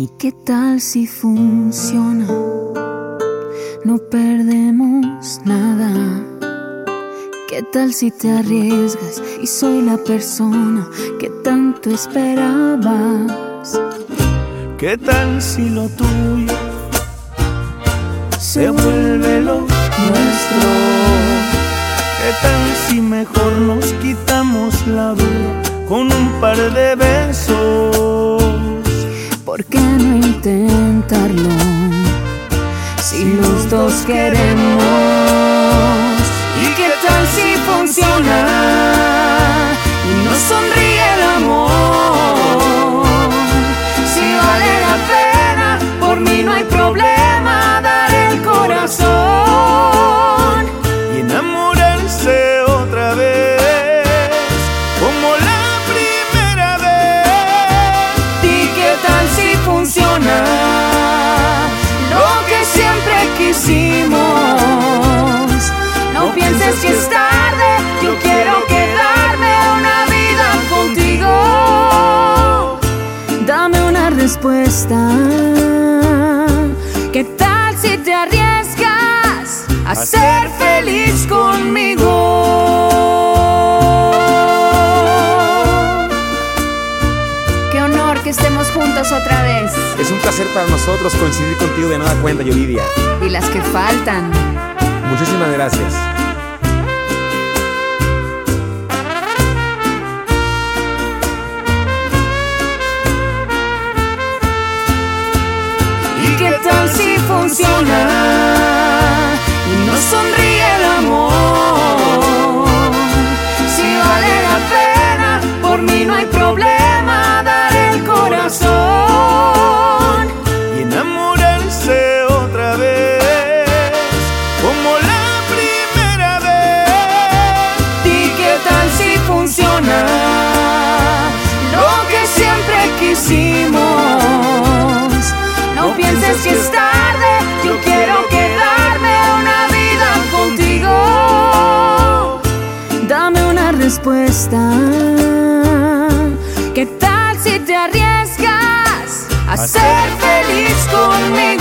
¿Y qué tal si funciona? No perdemos nada. ¿Qué tal si te arriesgas y soy la persona que tanto esperabas? ¿Qué tal si lo tuyo se vuelve lo nuestro? ¿Qué tal si mejor nos quitamos la duda con un par de besos? ¿Por qué no intentarlo si los dos queremos? ¿Y qué tal si funciona y nos sonríe el amor? Si vale la pena, por mí no hay problema, dar el corazón y enamorarse otra vez como la primera vez. ¿Y qué tal si funciona lo que siempre quisimos? No pienses que es tarde, yo quiero quedarme una vida contigo. Dame una respuesta. ¿Qué tal si te arriesgas a ser feliz conmigo? Qué honor que estemos juntos otra vez. Es un placer para nosotros coincidir contigo de nueva cuenta, Yuridia. Y las que faltan. Muchísimas gracias. ¿Y qué tal si funciona y nos sonríe el amor? Si vale la pena, por mí no hay problema, dar el corazón Y enamorarse otra vez como la primera vez. ¿Y qué tal si funciona lo que siempre quisimos? No pienses que es tarde, yo quiero quedarme una vida contigo. Dame una respuesta. ¿Qué tal si te arriesgas a ser feliz conmigo?